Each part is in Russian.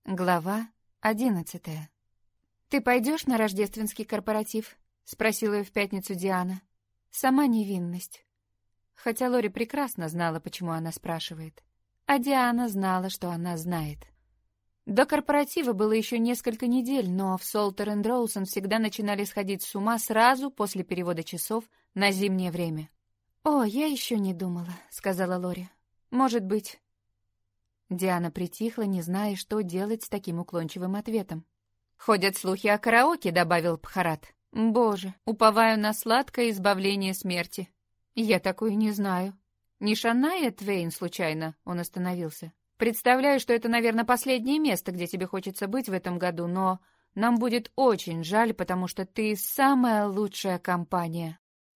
Глава 11. «Ты пойдешь на рождественский корпоратив?» — спросила ее в пятницу Диана. Сама невинность. Хотя Лори прекрасно знала, почему она спрашивает. А Диана знала, что она знает. До корпоратива было еще несколько недель, но в Солтер энд Роусон всегда начинали сходить с ума сразу после перевода часов на зимнее время. «О, я еще не думала», — сказала Лори. «Может быть...» Диана притихла, не зная, что делать с таким уклончивым ответом. «Ходят слухи о караоке», — добавил Бхарат. «Боже, уповаю на сладкое избавление смерти. Я такую не знаю. Не Шанайя Твейн, случайно?» Он остановился. «Представляю, что это, наверное, последнее место, где тебе хочется быть в этом году, но нам будет очень жаль, потому что ты самая лучшая компания».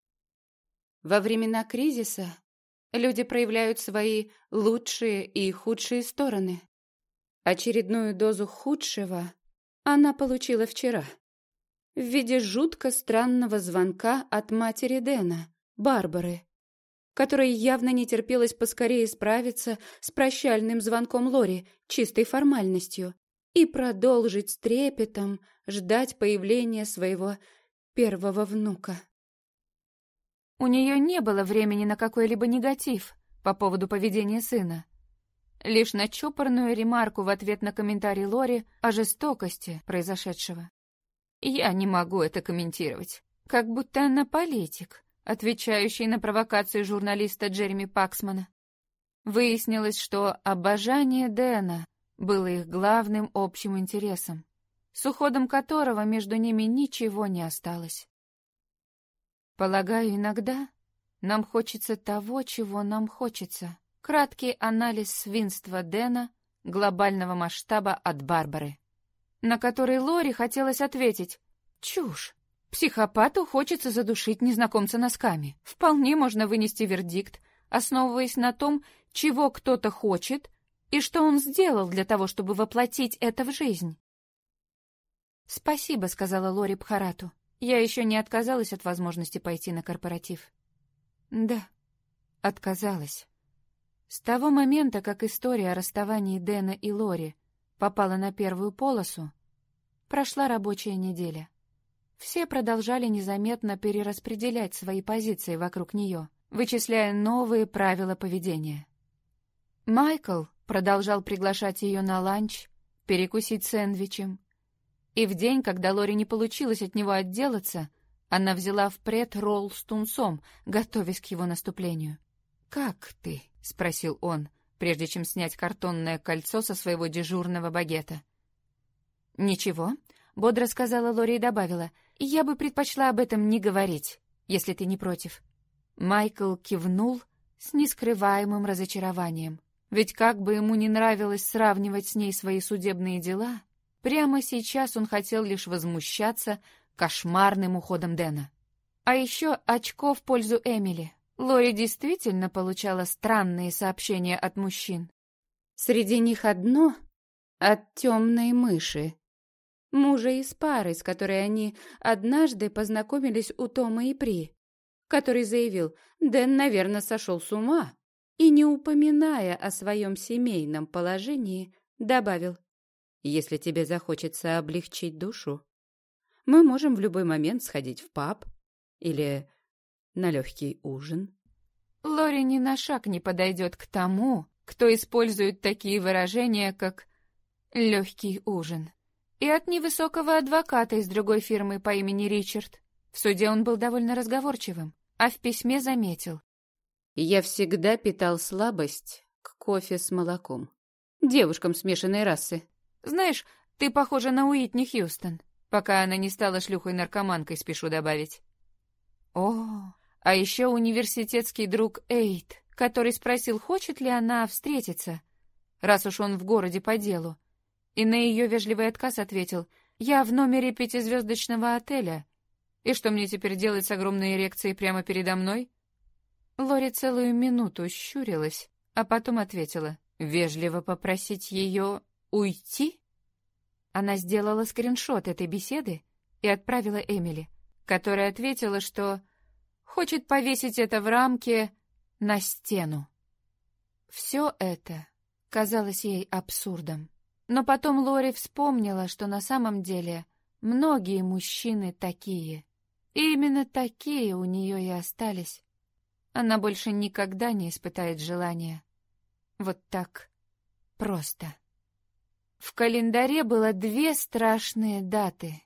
Во времена кризиса люди проявляют свои лучшие и худшие стороны. Очередную дозу худшего она получила вчера в виде жутко странного звонка от матери Дэна, Барбары, которой явно не терпелось поскорее справиться с прощальным звонком Лори, чистой формальностью, и продолжить с трепетом ждать появления своего первого внука. У нее не было времени на какой-либо негатив по поводу поведения сына. Лишь на чопорную ремарку в ответ на комментарий Лори о жестокости произошедшего. «Я не могу это комментировать. Как будто она политик, отвечающий на провокацию журналиста Джереми Паксмана». Выяснилось, что обожание Дэна было их главным общим интересом, с уходом которого между ними ничего не осталось. Полагаю, иногда нам хочется того, чего нам хочется. Краткий анализ свинства Дэна глобального масштаба от Барбары, на который Лори хотелось ответить: чушь. Психопату хочется задушить незнакомца носками. Вполне можно вынести вердикт, основываясь на том, чего кто-то хочет и что он сделал для того, чтобы воплотить это в жизнь. «Спасибо», — сказала Лори Бхарату. «Я еще не отказалась от возможности пойти на корпоратив». «Да, отказалась». С того момента, как история о расставании Дэна и Лори попала на первую полосу, прошла рабочая неделя. Все продолжали незаметно перераспределять свои позиции вокруг нее, вычисляя новые правила поведения. Майкл продолжал приглашать ее на ланч, перекусить сэндвичем. И в день, когда Лори не получилось от него отделаться, она взяла в пред ролл с тунцом, готовясь к его наступлению. «Как ты?» — спросил он, прежде чем снять картонное кольцо со своего дежурного багета. «Ничего», — бодро сказала Лори и добавила, «я бы предпочла об этом не говорить, если ты не против». Майкл кивнул с нескрываемым разочарованием. Ведь как бы ему ни нравилось сравнивать с ней свои судебные дела, прямо сейчас он хотел лишь возмущаться кошмарным уходом Дэна. А еще очко в пользу Эмили. Лори действительно получала странные сообщения от мужчин. Среди них одно от темной мыши, мужа из пары, с которой они однажды познакомились у Тома и При, который заявил: «Дэн, наверное, сошел с ума», и, не упоминая о своем семейном положении, добавил: «Если тебе захочется облегчить душу, мы можем в любой момент сходить в паб или на легкий ужин». Лори ни на шаг не подойдет к тому, кто использует такие выражения, как «легкий ужин». И от невысокого адвоката из другой фирмы по имени Ричард. В суде он был довольно разговорчивым, а в письме заметил: «Я всегда питал слабость к кофе с молоком. Девушкам смешанной расы. Знаешь, ты похожа на Уитни Хьюстон, пока она не стала шлюхой-наркоманкой, спешу добавить». О, а еще университетский друг Эйд, который спросил, хочет ли она встретиться, раз уж он в городе по делу. И на ее вежливый отказ ответил: «Я в номере 5-звездочного отеля. И что мне теперь делать с огромной эрекцией прямо передо мной?» Лори целую минуту щурилась, а потом ответила: «Вежливо попросить ее уйти?» Она сделала скриншот этой беседы и отправила Эмили, которая ответила, что хочет повесить это в рамке на стену. Все это казалось ей абсурдом. Но потом Лори вспомнила, что на самом деле многие мужчины такие. И именно такие у нее и остались. Она больше никогда не испытает желания. Вот так просто. В календаре было 2 страшные даты.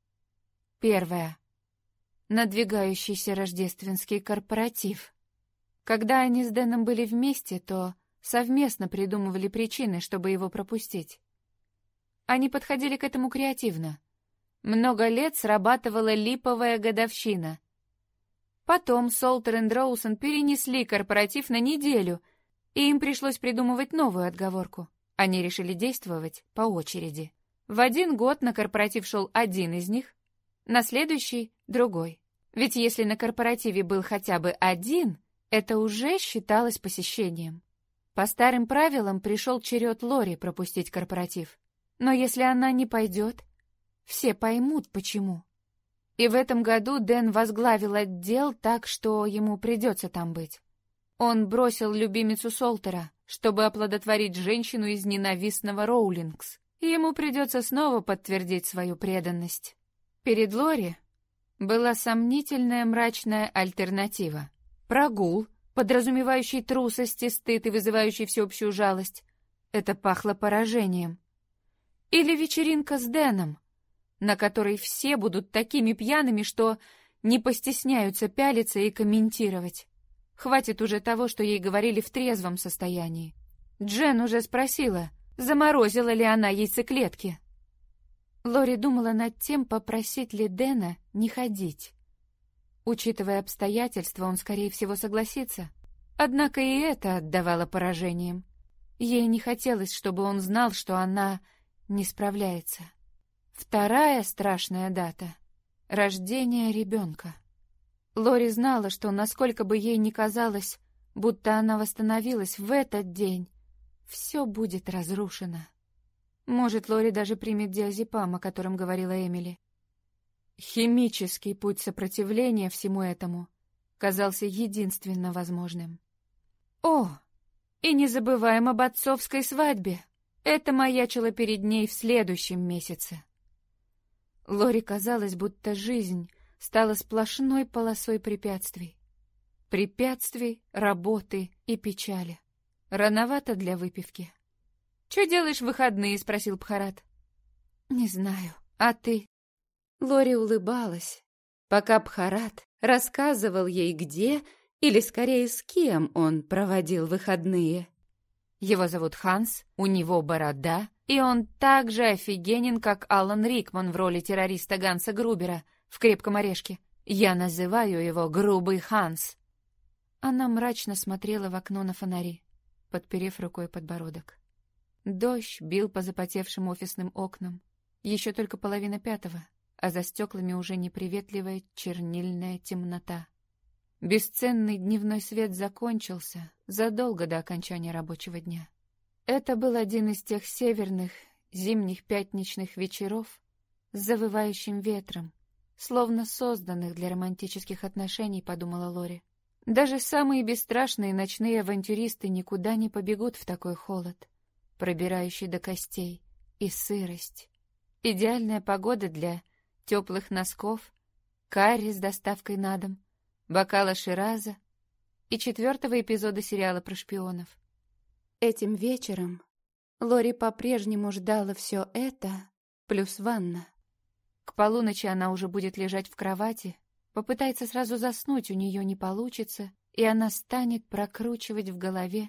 Первая — надвигающийся рождественский корпоратив. Когда они с Дэном были вместе, то совместно придумывали причины, чтобы его пропустить. Они подходили к этому креативно. Много лет срабатывала липовая годовщина. Потом Солтер и Роусон перенесли корпоратив на неделю, и им пришлось придумывать новую отговорку. Они решили действовать по очереди. В один год на корпоратив шел один из них, на следующий — другой. Ведь если на корпоративе был хотя бы один, это уже считалось посещением. По старым правилам пришел черед Лори пропустить корпоратив. Но если она не пойдет, все поймут, почему. И в этом году Дэн возглавил отдел так, что ему придется там быть. Он бросил любимицу Солтера, чтобы оплодотворить женщину из ненавистного Роулингс. И ему придется снова подтвердить свою преданность. Перед Лори была сомнительная мрачная альтернатива. Прогул, подразумевающий трусость и стыд и вызывающий всеобщую жалость. Это пахло поражением. Или вечеринка с Дэном, на которой все будут такими пьяными, что не постесняются пялиться и комментировать. Хватит уже того, что ей говорили в трезвом состоянии. Джен уже спросила, заморозила ли она яйцеклетки. Лори думала над тем, попросить ли Дэна не ходить. Учитывая обстоятельства, он, скорее всего, согласится. Однако и это отдавало поражением. Ей не хотелось, чтобы он знал, что она не справляется. Вторая страшная дата — рождение ребенка. Лори знала, что, насколько бы ей ни казалось, будто она восстановилась в этот день, все будет разрушено. Может, Лори даже примет диазепам, о котором говорила Эмили. Химический путь сопротивления всему этому казался единственно возможным. О, и не забываем об отцовской свадьбе. Это маячило перед ней в следующем месяце. Лори казалось, будто жизнь стала сплошной полосой препятствий. Препятствий, работы и печали. Рановато для выпивки. «Что делаешь в выходные?» — спросил Бхарат. «Не знаю. А ты?» Лори улыбалась, пока Бхарат рассказывал ей, где, или скорее с кем он проводил выходные. Его зовут Ханс, у него борода, и он так же офигенен, как Алан Рикман в роли террориста Ганса Грубера в «Крепком орешке». Я называю его «Грубый Ханс». Она мрачно смотрела в окно на фонари, подперев рукой подбородок. Дождь бил по запотевшим офисным окнам. Еще только 4:30, а за стеклами уже неприветливая чернильная темнота. Бесценный дневной свет закончился задолго до окончания рабочего дня. Это был один из тех северных, зимних пятничных вечеров с завывающим ветром, словно созданных для романтических отношений, подумала Лори. Даже самые бесстрашные ночные авантюристы никуда не побегут в такой холод, пробирающий до костей, и сырость. Идеальная погода для теплых носков, карри с доставкой на дом, бокала шираза и 4-го эпизода сериала про шпионов. Этим вечером Лори по-прежнему ждала все это, плюс ванна. К полуночи она уже будет лежать в кровати, попытается сразу заснуть, у нее не получится, и она станет прокручивать в голове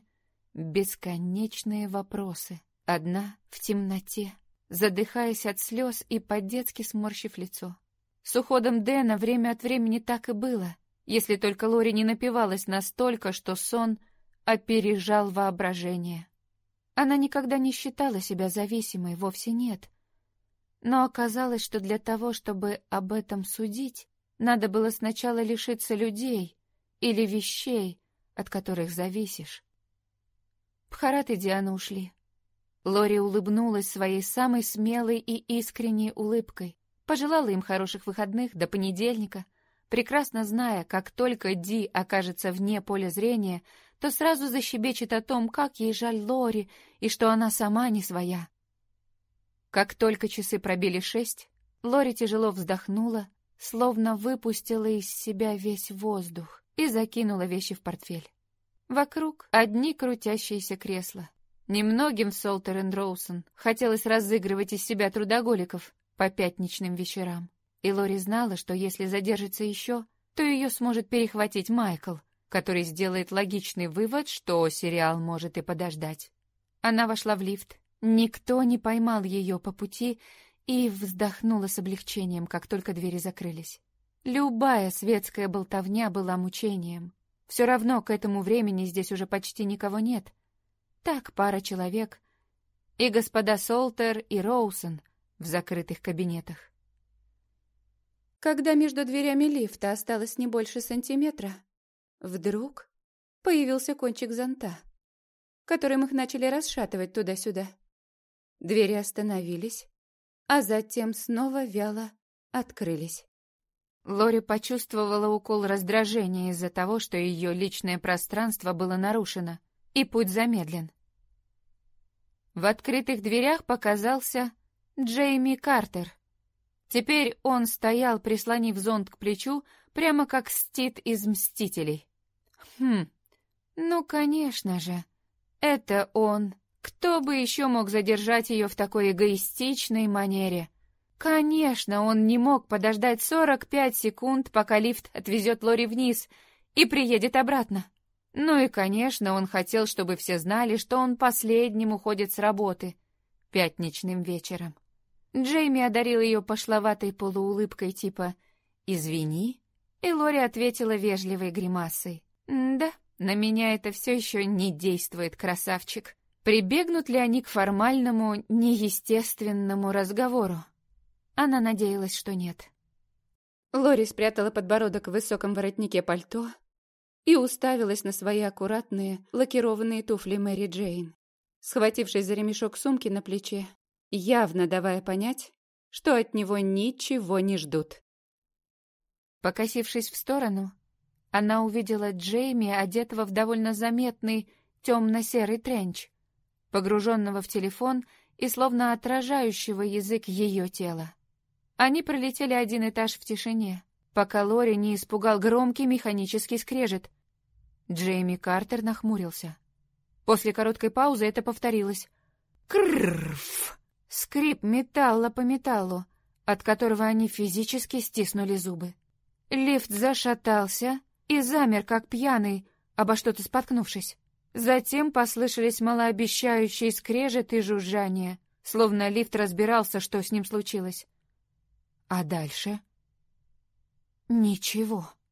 бесконечные вопросы. Одна в темноте, задыхаясь от слез и по-детски сморщив лицо. С уходом Дэна время от времени так и было, если только Лори не напивалась настолько, что сон опережал воображение. Она никогда не считала себя зависимой, вовсе нет. Но оказалось, что для того, чтобы об этом судить, надо было сначала лишиться людей или вещей, от которых зависишь. Бхарат и Диана ушли. Лори улыбнулась своей самой смелой и искренней улыбкой, пожелала им хороших выходных до понедельника, прекрасно зная, как только Ди окажется вне поля зрения, то сразу защебечет о том, как ей жаль Лори и что она сама не своя. Как только часы пробили 6, Лори тяжело вздохнула, словно выпустила из себя весь воздух и закинула вещи в портфель. Вокруг одни крутящиеся кресла. Немногим в Солтер энд Роусон хотелось разыгрывать из себя трудоголиков по пятничным вечерам. И Лори знала, что если задержится еще, то ее сможет перехватить Майкл, который сделает логичный вывод, что сериал может и подождать. Она вошла в лифт. Никто не поймал ее по пути и вздохнула с облегчением, как только двери закрылись. Любая светская болтовня была мучением. Все равно к этому времени здесь уже почти никого нет. Так, пара человек. И господа Солтер и Роусон в закрытых кабинетах. Когда между дверями лифта осталось не больше сантиметра, вдруг появился кончик зонта, которым их начали расшатывать туда-сюда. Двери остановились, а затем снова вяло открылись. Лори почувствовала укол раздражения из-за того, что ее личное пространство было нарушено, и путь замедлен. В открытых дверях показался Джейми Картер. Теперь он стоял, прислонив зонт к плечу, прямо как Стид из «Мстителей». Ну, конечно же, это он. Кто бы еще мог задержать ее в такой эгоистичной манере? Конечно, он не мог подождать 45 секунд, пока лифт отвезет Лори вниз и приедет обратно. Ну и, конечно, он хотел, чтобы все знали, что он последним уходит с работы пятничным вечером. Джейми одарил ее пошловатой полуулыбкой типа «Извини», и Лори ответила вежливой гримасой. «Да, на меня это все еще не действует, красавчик». Прибегнут ли они к формальному, неестественному разговору? Она надеялась, что нет. Лори спрятала подбородок в высоком воротнике пальто и уставилась на свои аккуратные, лакированные туфли Мэри Джейн, схватившись за ремешок сумки на плече, явно давая понять, что от него ничего не ждут. Покосившись в сторону, она увидела Джейми, одетого в довольно заметный темно-серый тренч, погруженного в телефон и словно отражающего язык ее тела. Они пролетели один этаж в тишине, пока Лори не испугал громкий механический скрежет. Джейми Картер нахмурился. После короткой паузы это повторилось. Кррррф! Скрип металла по металлу, от которого они физически стиснули зубы. Лифт зашатался и замер, как пьяный, обо что-то споткнувшись. Затем послышались малообещающие скрежет и жужжание, словно лифт разбирался, что с ним случилось. А дальше? Ничего.